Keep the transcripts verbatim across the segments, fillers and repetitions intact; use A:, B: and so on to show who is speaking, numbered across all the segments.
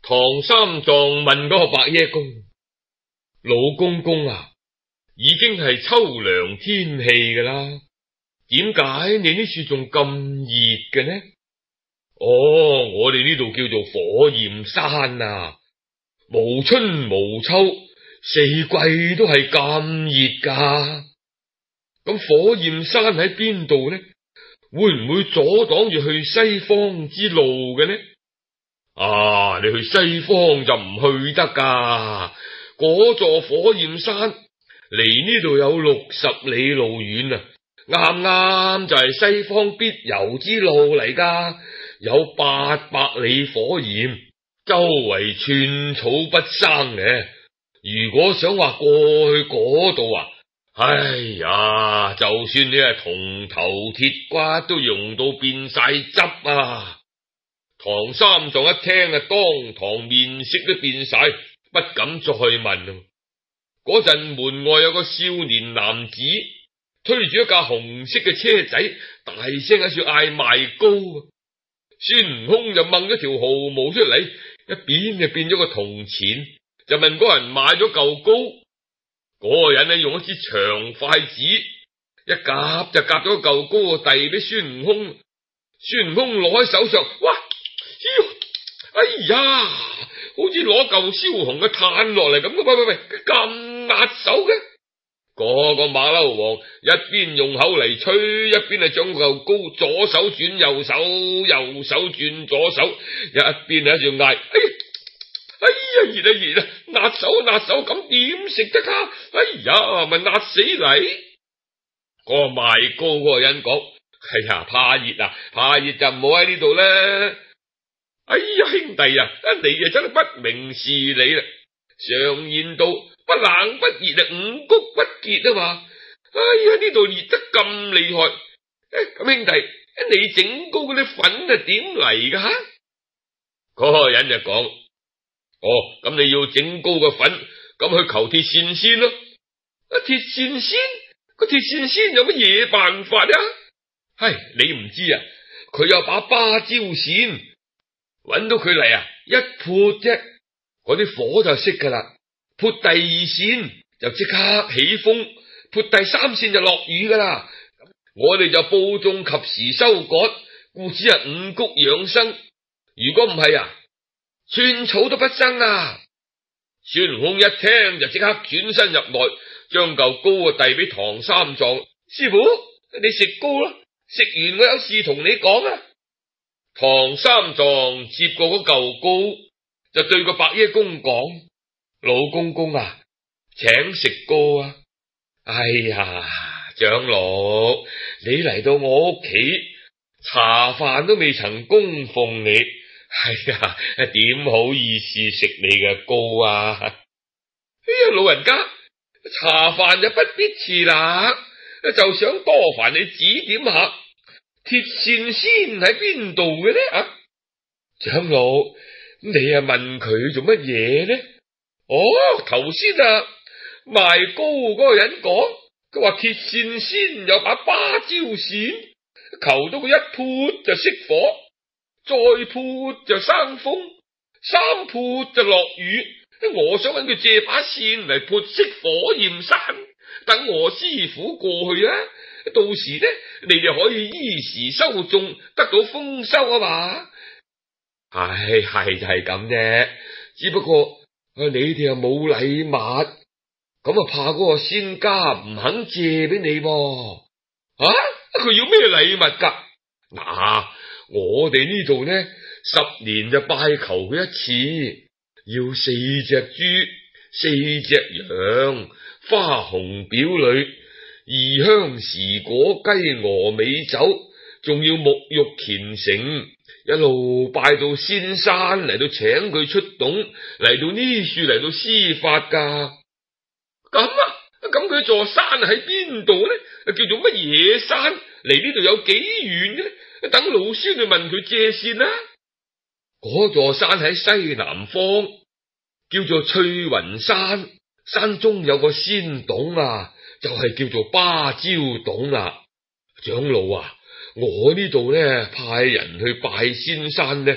A: 唐三藏問嗰個白耶公：老公公啊，已經係秋涼天氣噶啦，點解你呢處仲咁熱嘅呢？哦，我哋呢度叫做火焰山啊，無春無秋，四季都係咁熱噶。咁火焰山喺邊度呢？會唔會阻擋住去西方之路嘅呢？啊，你去西方就唔去得噶，嗰座火焰山離呢度有六十里路遠啊，啱啱就係西方必遊之路嚟噶，有八百里火焰，周圍寸草不生嘅。如果想話過去嗰度啊，哎呀，就算你係銅頭鐵骨都溶到變晒汁啊！唐三藏一聽啊，當堂面色都變晒，不敢再問。嗰陣門外有個少年男子推住一架紅色嘅車仔，大聲喺處嗌賣糕。孫悟空就掹咗條毫毛出嚟，一變就變咗個銅錢，就問嗰人買咗嚿糕。嗰個人呢，用一支長筷子一夾就夾咗嚿糕，遞俾孫悟空。孫悟空攞喺手上，哇！哎呀，好似攞嚿燒紅嘅炭落嚟咁嘅，喂喂喂，咁辣手嘅。嗰個馬騮王一邊用口嚟吹，一邊係將嚿糕左手轉右手，右手轉左手，一邊喺度嗌：哎呀，哎呀，熱啊熱啊，辣手辣手，咁點食得噶？哎呀，咪辣死你！嗰個賣糕嗰個人講：哎呀，怕熱啊，怕熱就唔好喺呢度啦。哎呀，兄弟啊，你啊真係不明事理啦！常言道，不冷不熱啊，五穀不結啊嘛。哎呀，呢度熱得咁厲害，咁兄弟，你整糕嗰啲粉係點嚟噶？嗰個人就講：哦，咁你要整糕嘅粉，咁去求鐵線仙咯。啊，鐵線仙，個鐵線仙有乜嘢辦法啊？係你唔知啊，佢有把芭蕉扇。揾到佢嚟啊，一潑啫，嗰啲火就熄噶啦。潑第二線就即刻起風，潑第三線就落雨噶啦。我哋就播種及時收割，故此係五穀養生。如果唔係啊，寸草都不生啊！孫悟空一聽就即刻轉身入內，將嚿糕啊遞俾唐三藏。師傅，你食糕啦，食完我有事同你講啊！唐三藏接過嗰嚿糕，就對個白耶公講：老公公啊，請食糕啊！哎呀，長老，你嚟到我屋企，茶飯都未曾供奉你，哎呀，點好意思食你嘅糕啊？哎呀，老人家，茶飯就不必遲啦，就想多煩你指點下。鐵線仙喺邊度嘅呢？啊，長老，你啊問佢做乜嘢呢？哦，頭先啊賣糕嗰個人講，佢話鐵線仙有把芭蕉扇，求到佢一潑就熄火，再潑就生風，三潑就落雨。我想揾佢借把扇嚟潑熄火焰山，等我師傅過去啊！到時呢，你哋可以依時收種，得到豐收啊嘛。唉，係就係咁啫，只不過你哋又冇禮物，咁啊怕嗰個仙家唔肯借俾你噃。啊，佢要咩禮物噶？嗱、啊，我哋呢度呢，十年就拜求佢一次，要四隻豬、四隻羊、花紅表裏。異香時果、雞鵝美酒，仲要沐浴虔誠，一路拜到仙山嚟到請佢出洞，嚟到呢處嚟到施法噶。咁啊，咁佢座山喺邊度呢？叫做乜嘢山？離呢度有幾遠嘅呢？等老孫去問佢借先啦。嗰座山喺西南方，叫做翠雲山，山中有個仙洞啊。就係叫做芭蕉洞啦。長老啊，我呢度呢派人去拜仙山呢，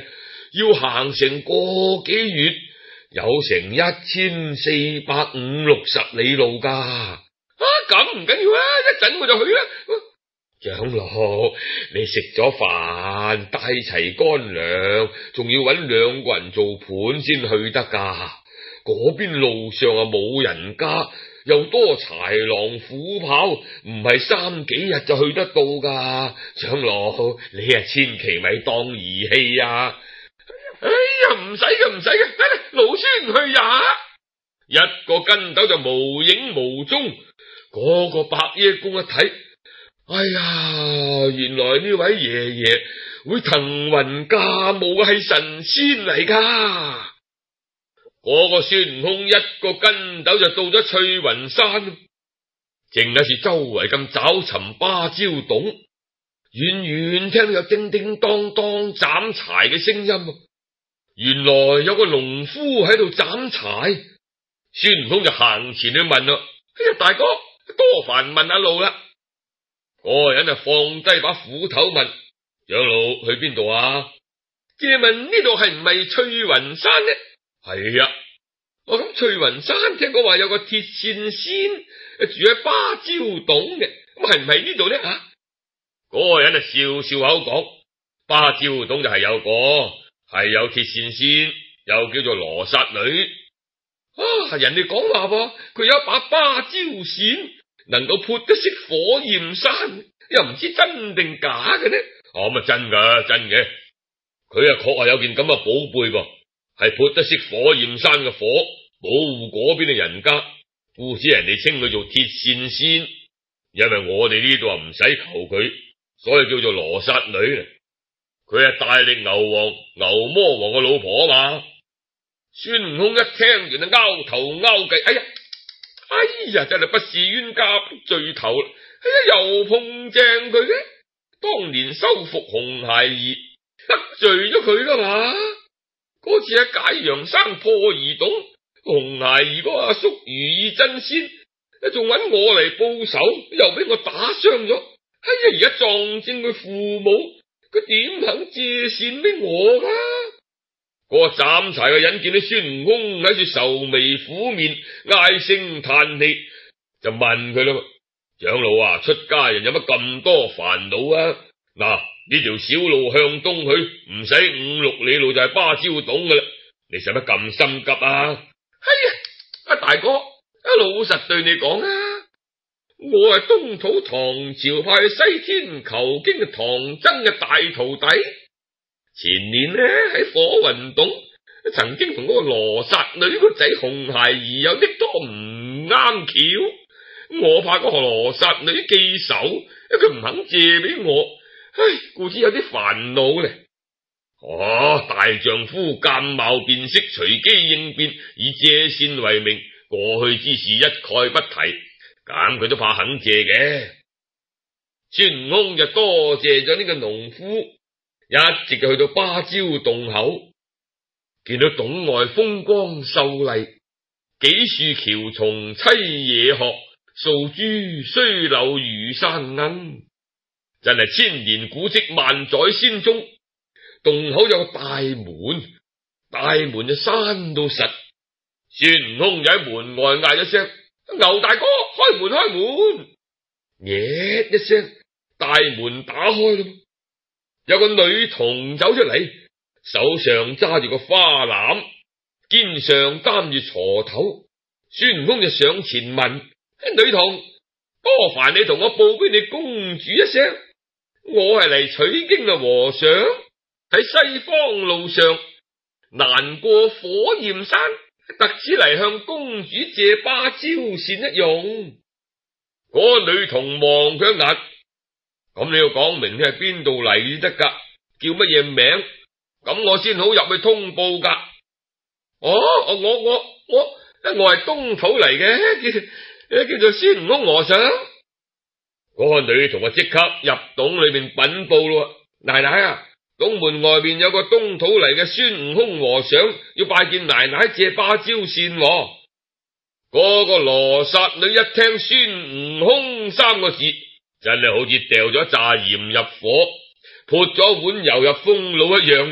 A: 要行成個幾月，有成一千四百五六十里路噶。啊，咁唔緊要啊，一陣我就去啦。長老，你食咗飯，帶齊乾糧，仲要搵兩個人做伴先去得噶。嗰邊路上啊冇人家，又多豺狼虎豹，唔係三幾日就去得到噶。長老，你啊千祈咪當兒戲啊！哎呀，唔使嘅，唔使嘅，老孫去呀！一個筋斗就無影無蹤。嗰個白耶公一睇，哎呀，原來呢位爺爺會騰雲駕霧嘅係神仙嚟噶。嗰個孫悟空一個筋斗就到咗翠雲山，正喺處周圍咁找尋芭蕉洞，遠遠聽到有叮叮當當斬柴嘅聲音。原來有個農夫喺度斬柴，孫悟空就行前去問啦：哎呀，大哥，多煩問下路啦。嗰個人就放低把斧頭問：長老去邊度啊？借問呢度係唔係翠雲山呢？係啊，我咁翠雲山聽講話有個鐵線仙住喺芭蕉洞嘅，咁係唔係呢度呢？啊，嗰個人就笑笑口講：芭蕉洞就係有個，係有鐵線仙，又叫做羅剎女。啊，人哋講話噃，佢有一把芭蕉扇，能夠潑得熄火焰山，又唔知真定假嘅呢？哦，咁啊真噶，真嘅，佢啊確係有件咁嘅寶貝噃。係潑得熄火焰山嘅火，保護嗰邊嘅人家，故此人哋稱佢做鐵線仙。因為我哋呢度啊唔使求佢，所以叫做羅剎女。佢係大力牛王牛魔王嘅老婆啊嘛。孫悟空一聽完就拗頭拗計，哎呀，哎呀，真係不是冤家不聚頭啦！哎呀，又碰正佢嘅，當年收服紅孩兒，得罪咗佢噶嘛。嗰次喺解陽山破兒洞，紅孩兒嗰阿叔如意真仙，仲揾我嚟報仇，又俾我打傷咗。哎呀，而家撞正佢父母，佢點肯借線俾我噶？嗰個斬柴嘅人見到孫悟空喺處愁眉苦面，唉聲嘆氣，就問佢啦：長老啊，出家人有乜咁多煩惱啊？嗱，呢條小路向東去，唔使五六里路就係芭蕉洞噶啦，你使乜咁心急啊？哎呀，阿大哥，阿老實對你講啊，我係東土唐朝派去西天求經嘅唐僧嘅大徒弟，前年呢喺火雲洞曾經同嗰個羅剎女個仔紅孩兒有啲多唔啱橋，我怕嗰個羅剎女記仇，佢唔肯借俾我。唉，故此有啲煩惱咧。哦，大丈夫鑑貌辨識，隨機應變，以借線為名，過去之事一概不提，咁佢都怕肯借嘅。孫悟空就多謝咗呢個農夫，一直就去到芭蕉洞口，見到洞外風光秀麗，幾樹喬松棲野鶴，數株雖柳如山鶯。真係千年古蹟萬載仙蹤。洞口有個大門，大門就閂到實。孫悟空就喺門外嗌一聲：牛大哥，開門開門！耶一聲，大門打開啦，有個女童走出嚟，手上揸住個花籃，肩上擔住鋤頭。孫悟空就上前問：女童，多煩你同我報俾你公主一聲，我係嚟取經嘅和尚，喺西方路上難過火焰山，特此嚟向公主借芭蕉扇一用。嗰個女童望佢一眼，咁你要講明你係邊度嚟得噶，叫乜嘢名，咁我先好入去通報噶。哦，我我我我我係東土嚟嘅，叫叫做孫悟空和尚。嗰個女童啊，即刻入洞裏面稟報咯。奶奶啊，洞門外邊有個東土嚟嘅孫悟空和尚，要拜見奶奶借芭蕉扇。嗰個羅剎女一聽孫悟空三個字，真係好似掉咗一紮鹽入火，潑咗碗油入風爐一樣。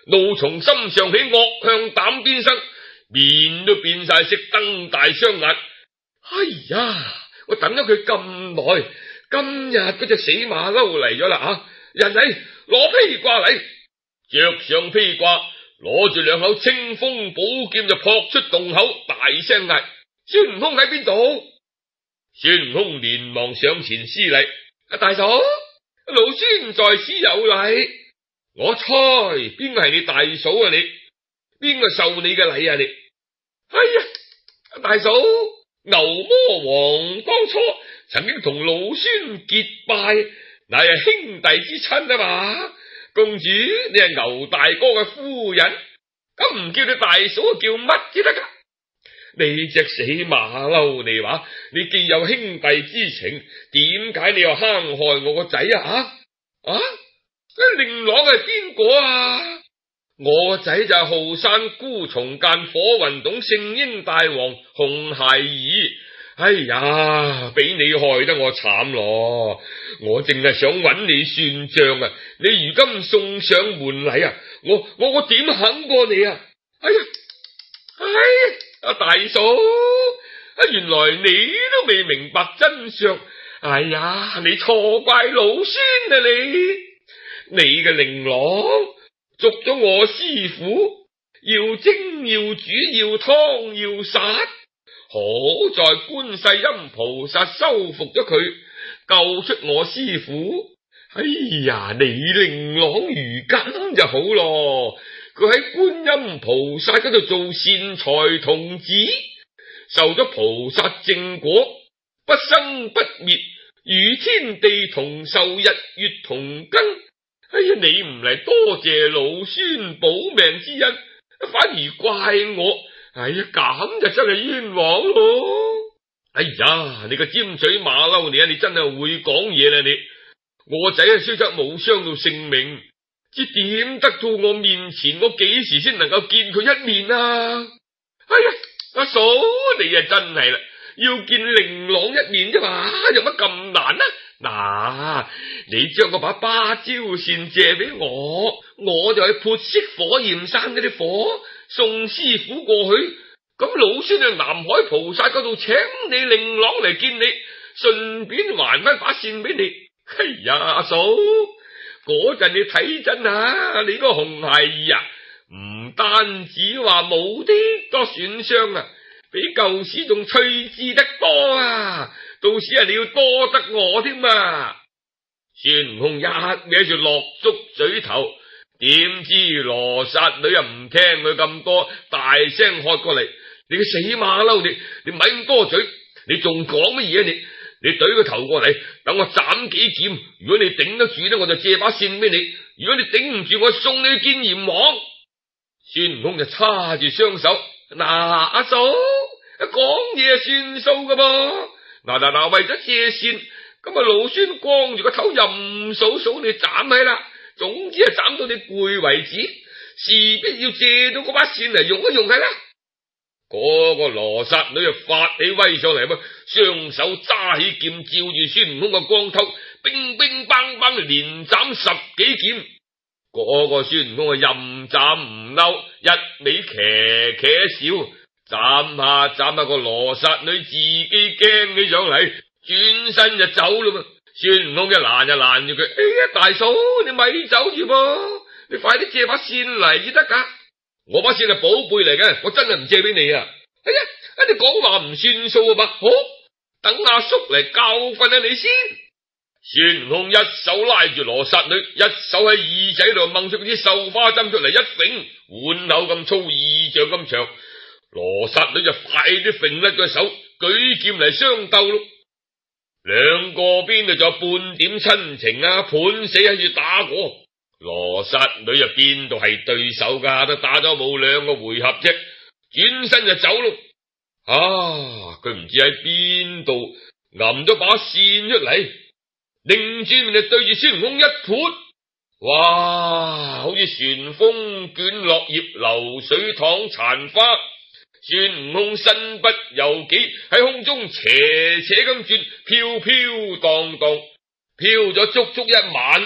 A: 怒從心上起，惡向膽邊生，面都變晒色，瞪大雙眼。哎呀！我等咗佢咁耐，今日嗰隻死馬騮嚟咗啦啊！人嚟攞披掛嚟，着上披掛，攞住兩口清風寶劍就撲出洞口，大聲嗌：孫悟空喺邊度？孫悟空連忙上前施禮：大嫂，老孫在此有禮。我猜邊個係你大嫂啊？你邊個受你嘅禮啊？你哎呀，大嫂！牛魔王當初曾經同老孫結拜，乃係兄弟之親啊嘛。公主，你係牛大哥嘅夫人，咁唔叫你大嫂叫乜至得噶？你隻死馬騮，你話你既有兄弟之情，點解你又坑害我個仔啊？啊，令郎係邊個啊？我個仔就係浩山孤松間火雲洞聖嬰大王紅孩兒。哎呀，俾你害得我慘咯！我淨係想揾你算賬啊！你如今送上門禮啊，我我我點肯過你啊？哎呀，哎呀，阿大嫂，啊，原來你都未明白真相。哎呀，你錯怪老孫啊你！你嘅令郎捉咗我師傅，要蒸要煮要湯要殺，好在觀世音菩薩收服咗佢，救出我師傅。哎呀，你令郎如今就好咯，佢喺觀音菩薩嗰度做善財童子，受咗菩薩正果，不生不滅，與天地同壽，日月同根。哎呀，你唔嚟多謝老孫保命之恩，反而怪我。哎呀，咁就真係冤枉咯！哎呀，你個尖嘴馬騮你啊，你真係會講嘢啦你！我仔啊，雖則冇傷到性命，只點得到我面前，我幾時先能夠見佢一面啊？哎呀，阿嫂你啊真係啦，要見令郎一面啫嘛，有乜咁難啊？嗱、啊，你將嗰把芭蕉扇借俾我，我就去潑熄火焰山嗰啲火，送師傅過去。咁老孫去南海菩薩嗰度請你令郎嚟見你，順便還翻把扇俾你。哎呀，阿嫂，嗰陣你睇真啊，你個紅孩兒啊，唔單止話冇啲多損傷啊，比舊時仲趣致得多啊！到時啊，你要多得我添啊！孫悟空一歪住落足嘴頭，點知羅剎女又唔聽佢咁多，大聲喝過嚟：你個死馬騮，你你咪咁多嘴，你仲講乜嘢啊？你你懟個頭過嚟，等我斬幾劍。如果你頂得住咧，我就借把扇俾你；如果你頂唔住，我送你去見閻王。孫悟空就叉住雙手：嗱，阿嫂，講嘢算數噶噃。嗱嗱嗱，為咗借扇，咁啊老孫光住個頭任數數你斬起啦。總之係斬到你攰為止，事必要借到嗰把扇嚟用一用係啦。嗰個羅剎女就發起威上嚟，雙手揸起劍，照住孫悟空個光頭，乒乒乓乓連斬十幾劍。嗰個孫悟空啊任斬唔嬲，一味騎騎笑，斬下斬下個羅剎女自己驚起上嚟，轉身就走啦嘛。孫悟空一攔就攔住佢：哎呀，大嫂，你咪走住噃，你快啲借把扇嚟至得噶。我把扇係寶貝嚟嘅，我真係唔借俾你啊！哎呀，你講話唔算數啊嘛！好，等阿叔嚟教訓下你先。孫悟空一手拉住羅剎女，一手喺耳仔度掹出嗰啲繡花針出嚟，一揈，碗口咁粗，二丈咁長。羅剎女就快啲揈甩個手，舉劍嚟相鬥咯。兩個邊度仲有半點親情啊？判死喺度打過。羅剎女啊，邊度係對手噶？都打咗冇兩個回合啫，轉身就走咯。啊，佢唔知喺邊度揞咗把扇出嚟，擰轉面就對住孫悟空一潑，哇，好似旋風捲落葉，流水淌殘花。孫悟空身不由己，喺空中斜斜咁轉，飄飄蕩蕩，飄咗足足一晚。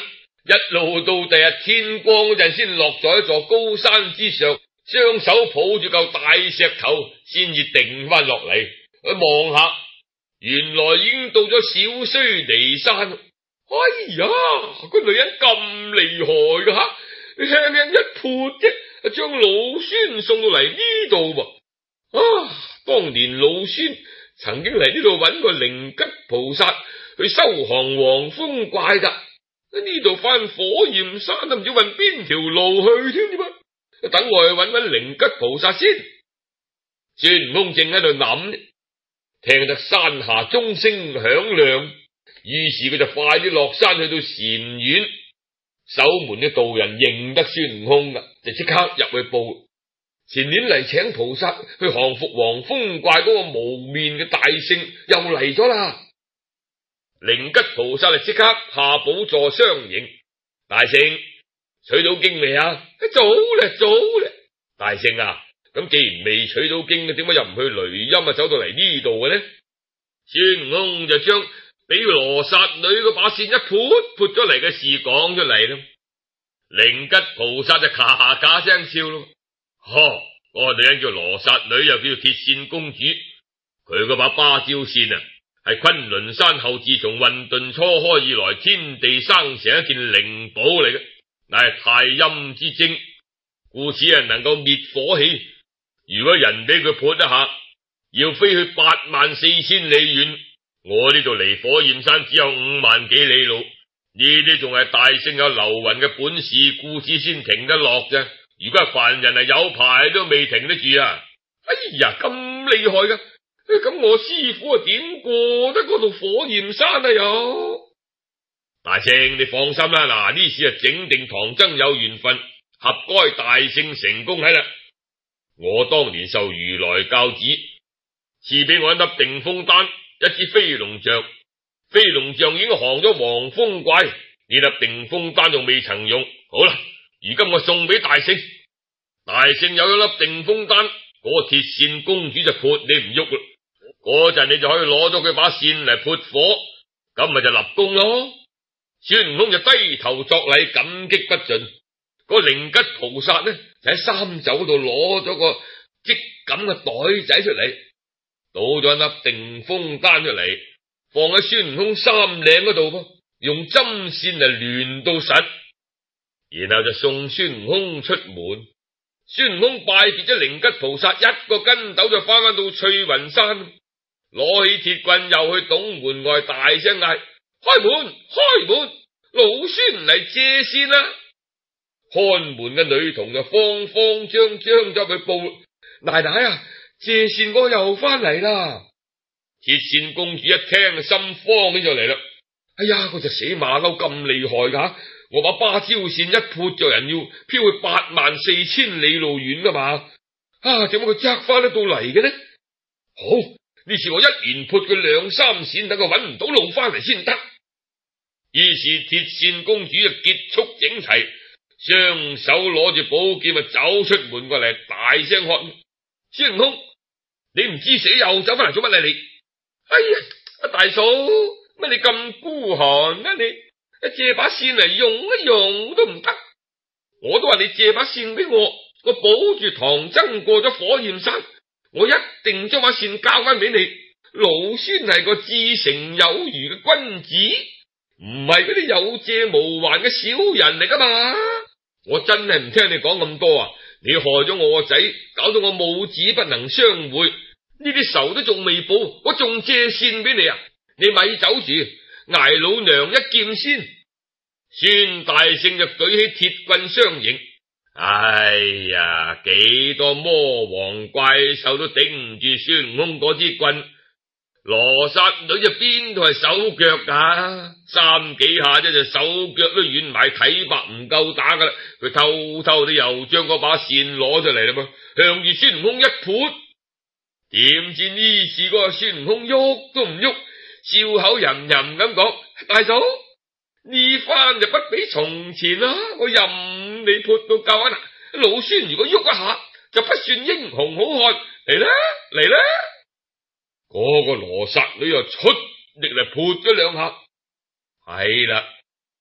A: 一路到第日天光嗰陣，先落在一座高山之上，雙手抱住嚿大石頭，先至定翻落嚟。去望下，原來已經到咗小須彌山。哎呀，個女人咁厲害噶吓，你輕輕一潑啫，將老孫送到嚟呢度噃。啊，當年老孫曾經嚟呢度揾個靈吉菩薩去收降黃風怪噶，呢度翻火焰山都唔知揾邊條路去添點啊？等我去揾揾靈吉菩薩先。孫悟空正喺度諗，聽得山下鐘聲響亮，於是佢就快啲落山去到禪院。守門嘅道人認得孫悟空噶，就即刻入去報，前年嚟請菩薩去降服黃風怪嗰個無面嘅大聖又嚟咗啦。靈吉菩薩就即刻下寶座相迎，大聖取到經未啊？早咧，早咧。大聖啊，咁既然未取到經，點解又唔去雷音啊走到嚟呢度嘅呢？孫悟空就將俾羅剎女嗰把扇一潑潑咗嚟嘅事講出嚟啦。靈吉菩薩就咔咔聲笑咯。呵，嗰個女人叫羅剎女，又叫做鐵扇公主。佢嗰把芭蕉扇啊，係崑崙山後自從混沌初開以來，天地生成一件靈寶嚟嘅，乃係太陰之精，故此係能夠滅火氣。如果人俾佢潑一下，要飛去八萬四千里遠。我呢度離火焰山只有五萬幾里路，呢啲仲係大聖有流雲嘅本事，故此先停得落啫。如果係凡人係有排都未停得住啊！哎呀，咁厲害噶！咁我師傅啊點過得嗰度火焰山啊？又大聖你放心啦，嗱呢次啊整定唐僧有緣分，合該大聖成功喺啦。我當年受如來教旨，賜俾我一粒定風丹，一支飛龍象。飛龍象已經降咗黃風怪，呢粒定風丹仲未曾用。好啦，如今我送俾大聖，大聖有一粒定風丹，嗰、那個鐵扇公主就潑你唔喐啦。嗰陣你就可以攞咗佢把扇嚟潑火，咁咪就立功咯。孫悟空就低頭作禮，感激不盡。嗰個靈吉菩薩呢，就喺三袖度攞咗個積錦嘅袋仔出嚟，倒咗一粒定風丹出嚟，放喺孫悟空衫領嗰度噃，用針線嚟聯到實，然後就送孫悟空出門。孫悟空拜別咗靈吉菩薩，一個跟斗就翻返到翠雲山，攞起鐵棍又去董門外大聲嗌：開門，開門，老孫嚟借扇啦！看門嘅女童就慌慌張張走去報：奶奶啊，借扇哥又翻嚟啦！鐵扇公主一聽心慌起就嚟啦。哎呀，嗰隻死馬騮咁厲害噶，我把芭蕉扇一潑就人要飄去八萬四千里路遠噶嘛。啊，點解佢執翻得到嚟嘅呢？好，呢次我一連潑佢兩三扇，等佢搵唔到路翻嚟先得。於是鐵扇公主就結束整齊，雙手攞住寶劍啊，走出門過嚟，大聲喝：孫悟空，你唔知死又走翻嚟做乜啊你？哎呀，阿大嫂，乜你咁孤寒啊你？借把扇嚟用一用都唔得。我都話你借把扇俾我，我保住唐僧過咗火焰山，我一定將把扇交翻俾你。老孫係個至誠有餘嘅君子，唔係嗰啲有借無還嘅小人嚟噶嘛。我真係唔聽你講咁多啊！你害咗我個仔，搞到我母子不能相會，呢啲仇都仲未報，我仲借扇俾你啊！你咪走住，挨老娘一劍先。孫大聖就舉起鐵棍相迎。哎呀，幾多魔王怪獸都頂唔住孫悟空嗰支棍。羅剎女就邊度係手腳噶？三幾下啫，就手腳都軟埋，體白唔夠打噶啦。佢偷偷地又將嗰把扇攞出嚟啦噃，向住孫悟空一潑。點知呢次嗰個孫悟空喐都唔喐，笑口吟吟咁講：大嫂，呢番就不比從前啦，我任你潑到夠啊！老孫如果喐一下，就不算英雄好漢。嚟啦，嚟啦！嗰個羅剎女又出力嚟潑咗兩下，係啦，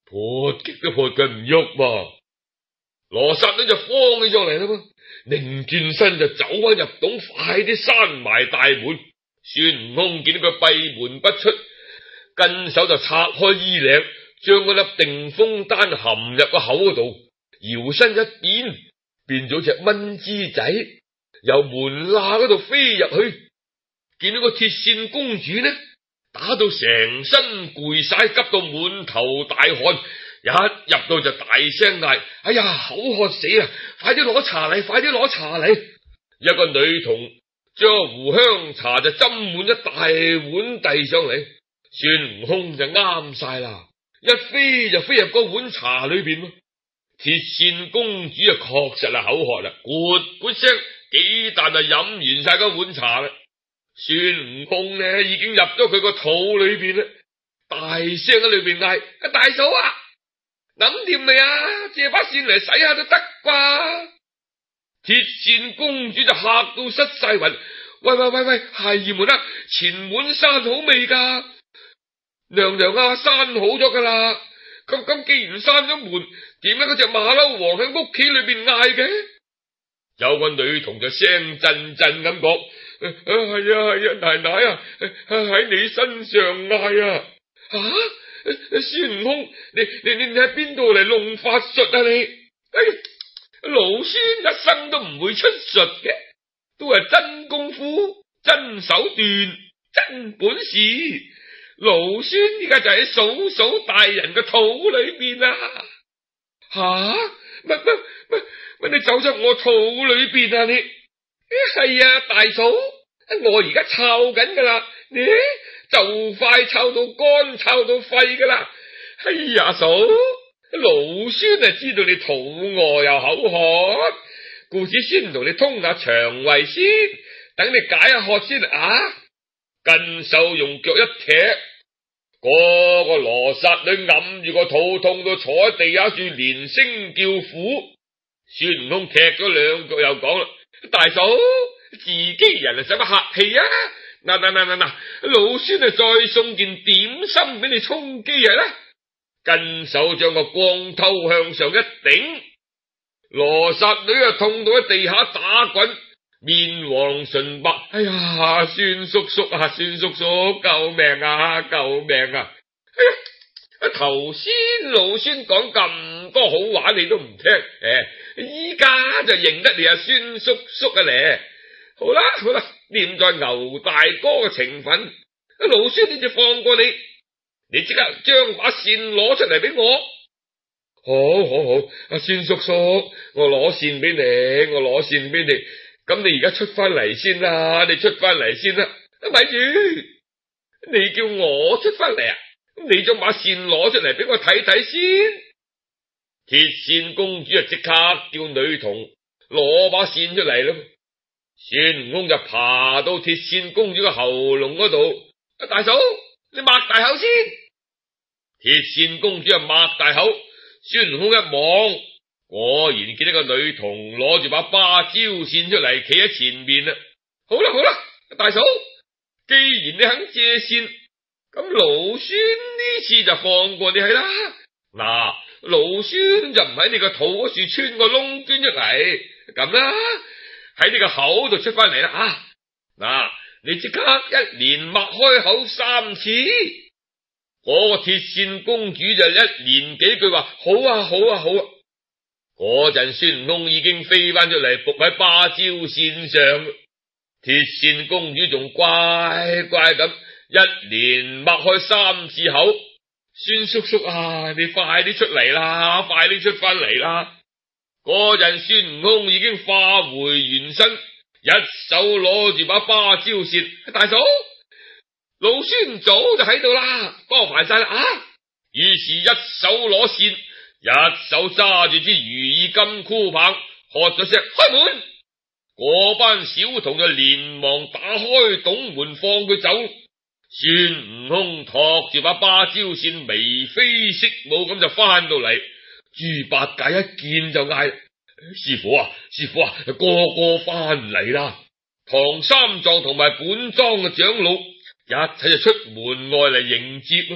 A: 撥極都撥佢唔喐噃。羅剎女就慌起咗嚟啦嘛，擰轉身就走翻入洞，快啲閂埋大門。孫悟空見到佢閉門不出，跟手就拆開衣領，將嗰粒定風丹含入個口嗰度，搖身一變，變咗隻蚊枝仔，由門罅嗰度飛入去。見到個鐵扇公主呢，打到成身攰晒，急到滿頭大汗，一入到就大聲嗌：哎呀，口渴死啊！快啲攞茶嚟，快啲攞茶嚟！一個女童將壺香茶就斟滿一大碗遞上嚟，孫悟空就啱晒啦，一飛就飛入個碗茶裏邊咯。鐵扇公主啊，確實係口渴啦，咕咕聲幾啖就飲完晒嗰碗茶啦。孫悟空呢已經入咗佢個肚裏邊啦，大聲喺裏邊嗌：大嫂啊，諗掂未啊？借把扇嚟洗下都得啩？鐵扇公主就嚇到失晒魂，喂喂喂喂，孩兒們啊，前門閂好未噶？娘娘啊，閂好咗噶啦。咁咁既然閂咗門，點解嗰隻馬騮王喺屋企裏邊嗌嘅？有個女童就聲震震咁講：係啊係啊，奶奶啊，喺你身上嗌啊！吓、啊，孫悟空，你你你你喺邊度嚟弄法術啊你？哎呀，老孫一生都唔會出術嘅，都係真功夫、真手段、真本事。老孫而家就喺嫂嫂大人嘅肚裏邊啊！吓，乜乜乜乜你走咗我肚裏邊啊你？係啊，大嫂，我而家抄緊噶啦，你就快抄到肝，抄到肺噶啦。哎呀，嫂，老孫啊知道你肚餓又口渴，故此先同你通下腸胃先，等你解下渴先啊！跟手用腳一踢，嗰個羅剎女揞住個肚，痛到坐喺地下處連聲叫苦。孫悟空踢咗兩腳又講啦：大嫂，自己人啊使乜客氣啊？嗱嗱嗱嗱嗱，老孫啊再送件點心俾你充飢啊啦！跟手將個光頭向上一頂，羅剎女啊痛到喺地下打滾，面黃唇白。哎呀，孫叔叔啊，孫叔叔，救命啊，救命啊！哎呀，頭先老孫講咁多好話你都唔聽，誒，依家就認得你阿孫叔叔啊咧。好啦好啦，念在牛大哥嘅情分，老孫呢就放過你，你即刻將把扇攞出嚟俾我。好好好，阿孫叔叔，我攞扇俾你，我攞扇俾你。咁你而家出翻嚟先啦，你出翻嚟先啦。咪住，你叫我出翻嚟啊？你將把扇攞出嚟俾我睇睇先。鐵扇公主啊，即刻叫女童攞把扇出嚟咯。孫悟空就爬到鐵扇公主嘅喉嚨嗰度，大嫂，你擘大口先。鐵扇公主啊，擘大口，孫悟空一望，果然見到個女童攞住把芭蕉扇出嚟，企喺前面啦。好啦好啦，大嫂，既然你肯借扇，咁老孫呢次就放過你係啦。嗱，老孫就唔喺你個肚嗰處穿個窿鑽出嚟，咁啦，喺你個口度出翻嚟啦啊！嗱，你即刻一連擘開口三次，嗰個鐵扇公主就一連幾句話：好啊好啊好啊！嗰陣孫悟空已經飛翻出嚟，伏喺芭蕉扇上，鐵扇公主仲乖乖咁一連擘開三次口。孫叔叔啊，你快啲出嚟啦，快啲出翻嚟啦！嗰陣孫悟空已經化回原身，一手攞住把芭蕉扇。大嫂，老孫早就喺度啦，多煩晒啦啊！於是一手攞扇，一手揸住支如意金箍棒，喝咗聲開門。嗰班小童就連忙打開洞門放佢走。孫悟空托住把芭蕉扇，眉飛色舞咁就翻到嚟。豬八戒一見就嗌：師傅啊，師傅啊，個個翻嚟啦！唐三藏同埋本莊嘅長老一齊就出門外嚟迎接咯。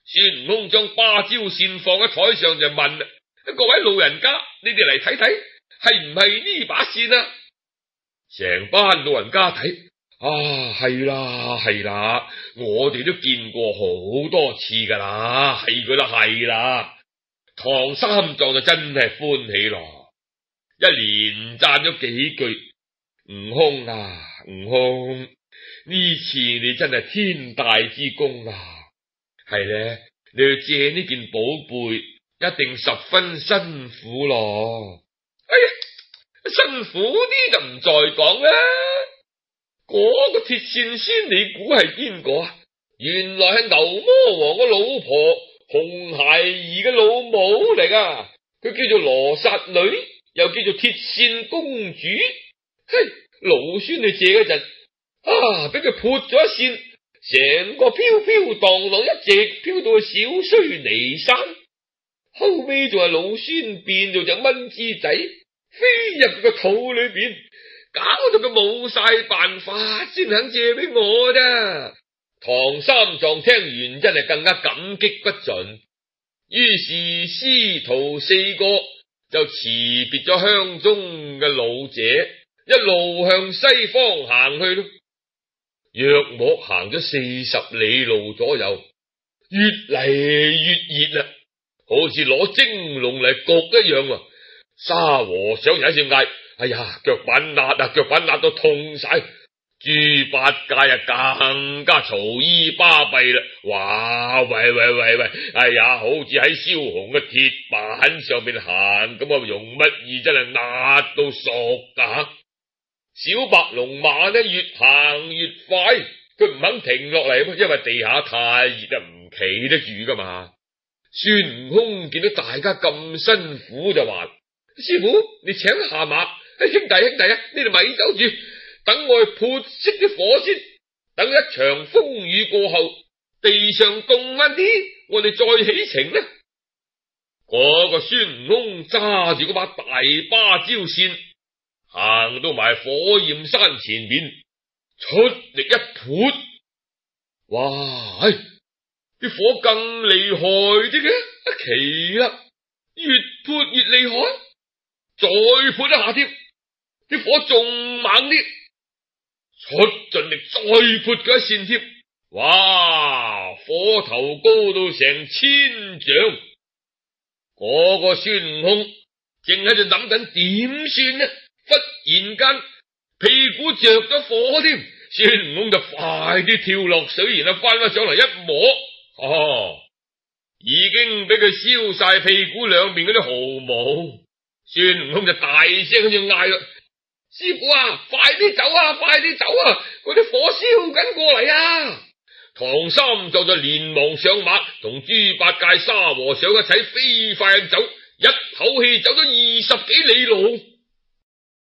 A: 孫悟空將芭蕉扇放喺台上就問啦：各位老人家，你哋嚟睇睇，係唔係呢把扇啊？成班老人家睇，啊，係啦係啦，我哋都見過好多次噶啦，係佢啦係啦。唐三藏就真係歡喜咯，一連讚咗幾句：悟空啊，悟空，呢次你真係天大之功啊！係咧，你去借呢件寶貝，一定十分辛苦咯。哎呀，辛苦啲就唔再講啦。嗰個鐵扇仙，你估係邊個啊？原來係牛魔王個老婆紅孩兒嘅老母嚟噶，佢叫做羅剎女，又叫做鐵扇公主。嘿，老孫你借嗰陣，啊，俾佢潑咗一扇，成個飄飄蕩蕩，一直飄到去小須彌山。後尾仲係老孫變做隻蚊枝仔，飛入佢個肚裏邊，搞到佢冇晒辦法，先肯借俾我啫。唐三藏聽完真係更加感激不盡，於是師徒四個就辭別咗鄉中嘅老者，一路向西方行去咯。約莫行咗四十里路左右，越嚟越熱啦，好似攞蒸籠嚟焗一樣啊！沙和尚有一次嗌：哎呀，腳板辣啊，腳板辣到痛晒！豬八戒啊，更加嘈姨巴閉啦！哇，喂喂喂喂，哎呀，好似喺燒紅嘅鐵板上面行咁啊，容乜易真係辣到熟噶！小白龍馬呢，越行越快，佢唔肯停落嚟，因為地下太熱啊，唔企得住噶嘛。孫悟空見到大家咁辛苦就話：師傅，你請下馬。兄弟兄弟啊，你哋咪走住，等我去潑熄啲火先，等一場風雨過後，地上凍翻啲，我哋再起程呢。嗰個孫悟空揸住嗰把大芭蕉扇，行到埋火焰山前面，出力一潑，哇！哎，啲火更厲害啲嘅，奇啦，越潑越厲害，再潑一下添，啲火仲猛啲，出盡力再潑佢一扇添，哇！火頭高到成千丈，嗰個孫悟空正喺度諗緊點算呢？忽然間屁股着咗火添，孫悟空就快啲跳落水，然後翻返上嚟一摸，哦，已經俾佢燒晒屁股兩邊嗰啲毫毛。孫悟空就大聲喺度嗌啦：師傅啊，快啲走啊，快啲走啊！嗰啲火燒緊過嚟啊！唐三藏就連忙上馬，同豬八戒、沙和尚一齊飛快走，一口氣走咗二十幾里路。